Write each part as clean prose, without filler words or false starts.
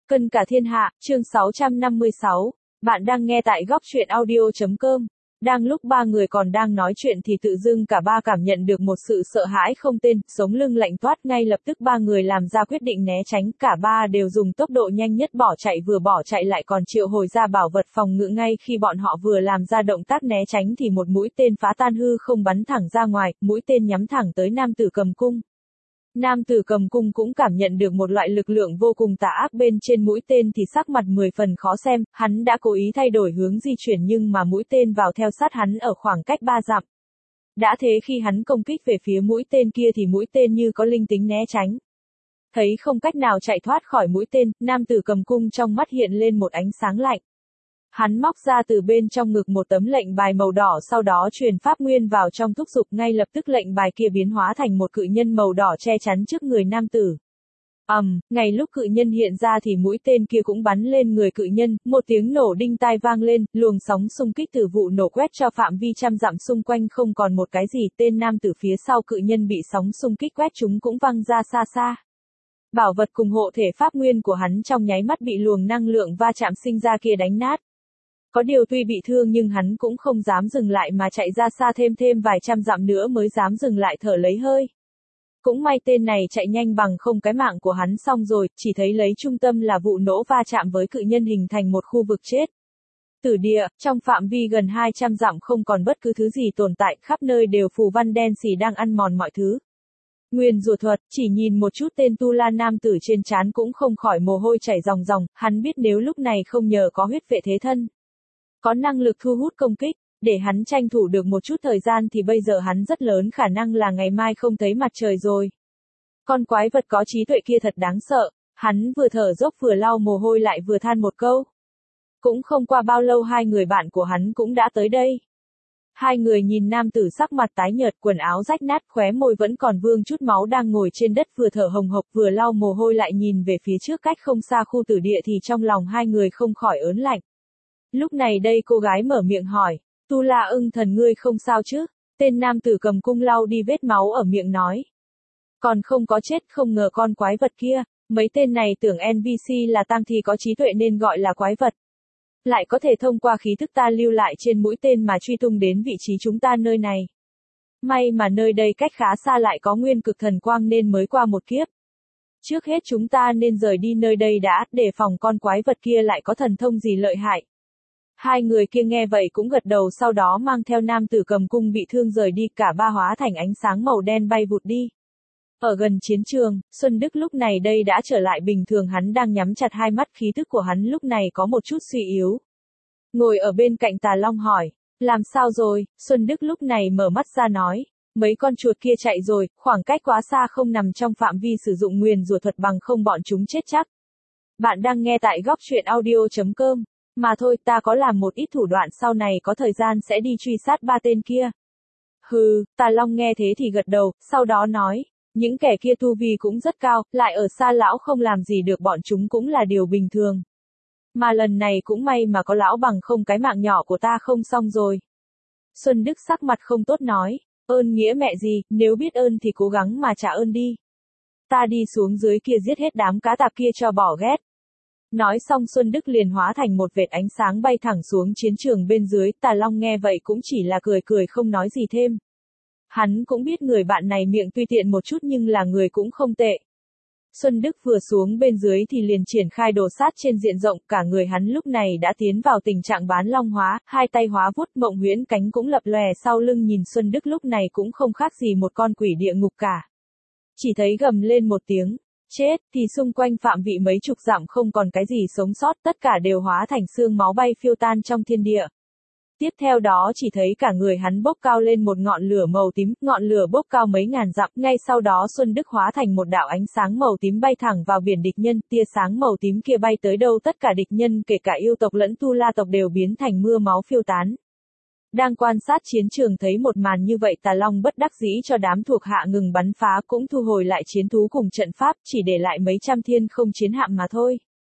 Cân cả thiên hạ, chương 656. Bạn đang nghe tại góc truyện audio.com. Đang lúc ba người còn đang nói chuyện thì tự dưng cả ba cảm nhận được một sự sợ hãi không tên, sống lưng lạnh toát, ngay lập tức ba người làm ra quyết định né tránh, cả ba đều dùng tốc độ nhanh nhất bỏ chạy, vừa bỏ chạy lại còn triệu hồi ra bảo vật phòng ngự. Ngay khi bọn họ vừa làm ra động tác né tránh thì một mũi tên phá tan hư không bắn thẳng ra ngoài, mũi tên nhắm thẳng tới nam tử cầm cung. Nam tử cầm cung cũng cảm nhận được một loại lực lượng vô cùng tà ác bên trên mũi tên thì sắc mặt 10 phần khó xem, hắn đã cố ý thay đổi hướng di chuyển nhưng mà mũi tên vào theo sát hắn ở khoảng cách 3 dặm. Đã thế khi hắn công kích về phía mũi tên kia thì mũi tên như có linh tính né tránh. Thấy không cách nào chạy thoát khỏi mũi tên, nam tử cầm cung trong mắt hiện lên một ánh sáng lạnh. Hắn móc ra từ bên trong ngực một tấm lệnh bài màu đỏ, sau đó truyền pháp nguyên vào trong thúc giục, ngay lập tức lệnh bài kia biến hóa thành một cự nhân màu đỏ che chắn trước người nam tử. Ngay lúc cự nhân hiện ra thì mũi tên kia cũng bắn lên người cự nhân, một tiếng nổ đinh tai vang lên, luồng sóng xung kích từ vụ nổ quét cho phạm vi trăm dặm xung quanh không còn một cái gì, tên nam tử phía sau cự nhân bị sóng xung kích quét chúng cũng văng ra xa xa. Bảo vật cùng hộ thể pháp nguyên của hắn trong nháy mắt bị luồng năng lượng va chạm sinh ra kia đánh nát. Có điều tuy bị thương nhưng hắn cũng không dám dừng lại mà chạy ra xa thêm vài trăm dặm nữa mới dám dừng lại thở lấy hơi. Cũng may tên này chạy nhanh bằng không cái mạng của hắn xong rồi, chỉ thấy lấy trung tâm là vụ nổ va chạm với cự nhân hình thành một khu vực chết. Tử địa, trong phạm vi gần 200 dặm không còn bất cứ thứ gì tồn tại, khắp nơi đều phù văn đen xì đang ăn mòn mọi thứ. Nguyên rủa thuật, chỉ nhìn một chút tên tu la nam tử trên trán cũng không khỏi mồ hôi chảy ròng ròng, hắn biết nếu lúc này không nhờ có huyết vệ thế thân, có năng lực thu hút công kích, để hắn tranh thủ được một chút thời gian thì bây giờ hắn rất lớn khả năng là ngày mai không thấy mặt trời rồi. Con quái vật có trí tuệ kia thật đáng sợ, hắn vừa thở dốc vừa lau mồ hôi lại vừa than một câu. Cũng không qua bao lâu hai người bạn của hắn cũng đã tới đây. Hai người nhìn nam tử sắc mặt tái nhợt, quần áo rách nát, khóe môi vẫn còn vương chút máu đang ngồi trên đất vừa thở hồng hộc vừa lau mồ hôi lại nhìn về phía trước cách không xa khu tử địa thì trong lòng hai người không khỏi ớn lạnh. Lúc này đây cô gái mở miệng hỏi, Tu La ưng thần ngươi không sao chứ? Tên nam tử cầm cung lau đi vết máu ở miệng nói. Còn không có chết, không ngờ con quái vật kia, mấy tên này tưởng NPC là tang thi có trí tuệ nên gọi là quái vật. Lại có thể thông qua khí thức ta lưu lại trên mũi tên mà truy tung đến vị trí chúng ta nơi này. May mà nơi đây cách khá xa lại có nguyên cực thần quang nên mới qua một kiếp. Trước hết chúng ta nên rời đi nơi đây đã, để phòng con quái vật kia lại có thần thông gì lợi hại. Hai người kia nghe vậy cũng gật đầu, sau đó mang theo nam tử cầm cung bị thương rời đi, cả ba hóa thành ánh sáng màu đen bay vụt đi. Ở gần chiến trường, Xuân Đức lúc này đây đã trở lại bình thường, hắn đang nhắm chặt hai mắt, khí tức của hắn lúc này có một chút suy yếu. Ngồi ở bên cạnh Tà Long hỏi, làm sao rồi? Xuân Đức lúc này mở mắt ra nói, mấy con chuột kia chạy rồi, khoảng cách quá xa không nằm trong phạm vi sử dụng nguyền rủa thuật bằng không bọn chúng chết chắc. Bạn đang nghe tại góc truyện audio.com. Mà thôi, ta có làm một ít thủ đoạn, sau này có thời gian sẽ đi truy sát ba tên kia. Hừ, Tà Long nghe thế thì gật đầu, sau đó nói, những kẻ kia tu vi cũng rất cao, lại ở xa lão không làm gì được bọn chúng cũng là điều bình thường. Mà lần này cũng may mà có lão bằng không cái mạng nhỏ của ta không xong rồi. Xuân Đức sắc mặt không tốt nói, ơn nghĩa mẹ gì, nếu biết ơn thì cố gắng mà trả ơn đi. Ta đi xuống dưới kia giết hết đám cá tạp kia cho bỏ ghét. Nói xong Xuân Đức liền hóa thành một vệt ánh sáng bay thẳng xuống chiến trường bên dưới, Tà Long nghe vậy cũng chỉ là cười không nói gì thêm. Hắn cũng biết người bạn này miệng tuy tiện một chút nhưng là người cũng không tệ. Xuân Đức vừa xuống bên dưới thì liền triển khai đồ sát trên diện rộng, cả người hắn lúc này đã tiến vào tình trạng bán long hóa, hai tay hóa vuốt, mộng huyễn cánh cũng lập lòe sau lưng, nhìn Xuân Đức lúc này cũng không khác gì một con quỷ địa ngục cả. Chỉ thấy gầm lên một tiếng. Chết, thì xung quanh phạm vị mấy chục dặm không còn cái gì sống sót, tất cả đều hóa thành xương máu bay phiêu tan trong thiên địa. Tiếp theo đó chỉ thấy cả người hắn bốc cao lên một ngọn lửa màu tím, ngọn lửa bốc cao mấy ngàn dặm, ngay sau đó Xuân Đức hóa thành một đạo ánh sáng màu tím bay thẳng vào biển địch nhân, tia sáng màu tím kia bay tới đâu tất cả địch nhân kể cả yêu tộc lẫn tu la tộc đều biến thành mưa máu phiêu tán. Đang quan sát chiến trường thấy một màn như vậy, Tà Long bất đắc dĩ cho đám thuộc hạ ngừng bắn phá, cũng thu hồi lại chiến thú cùng trận pháp, chỉ để lại mấy trăm thiên không chiến hạm mà thôi.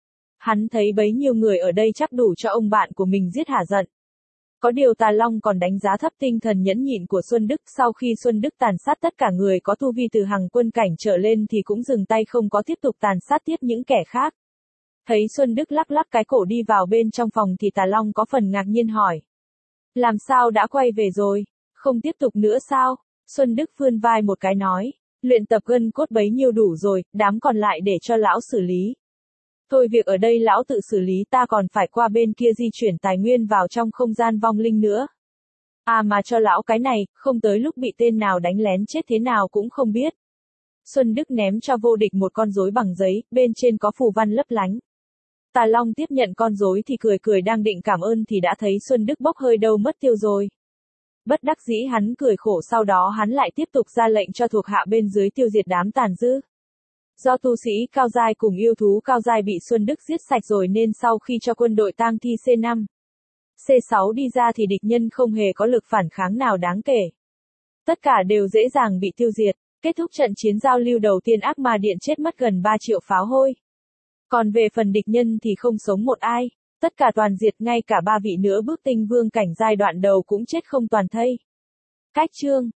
Hắn thấy bấy nhiêu người ở đây chắc đủ cho ông bạn của mình giết hả giận. Có điều Tà Long còn đánh giá thấp tinh thần nhẫn nhịn của Xuân Đức, sau khi Xuân Đức tàn sát tất cả người có tu vi từ hằng quân cảnh trở lên thì cũng dừng tay không có tiếp tục tàn sát tiếp những kẻ khác. Thấy Xuân Đức lắc lắc cái cổ đi vào bên trong phòng thì Tà Long có phần ngạc nhiên hỏi. Làm sao đã quay về rồi? Không tiếp tục nữa sao? Xuân Đức vươn vai một cái nói. Luyện tập gân cốt bấy nhiêu đủ rồi, đám còn lại để cho lão xử lý. Thôi việc ở đây lão tự xử lý, ta còn phải qua bên kia di chuyển tài nguyên vào trong không gian vong linh nữa. À mà cho lão cái này, không tới lúc bị tên nào đánh lén chết thế nào cũng không biết. Xuân Đức ném cho vô địch một con rối bằng giấy, bên trên có phù văn lấp lánh. Tà Long tiếp nhận con rối thì cười cười đang định cảm ơn thì đã thấy Xuân Đức bốc hơi đâu mất tiêu rồi. Bất đắc dĩ hắn cười khổ, sau đó hắn lại tiếp tục ra lệnh cho thuộc hạ bên dưới tiêu diệt đám tàn dư. Do tu sĩ cao giai cùng yêu thú cao giai bị Xuân Đức giết sạch rồi nên sau khi cho quân đội tang thi C5, C6 đi ra thì địch nhân không hề có lực phản kháng nào đáng kể. Tất cả đều dễ dàng bị tiêu diệt. Kết thúc trận chiến giao lưu đầu tiên, Ác Ma Điện chết mất gần 3 triệu pháo hôi. Còn về phần địch nhân thì không sống một ai. Tất cả toàn diệt, ngay cả 3 vị nữa bước tinh vương cảnh giai đoạn đầu cũng chết không toàn thây. Cách chương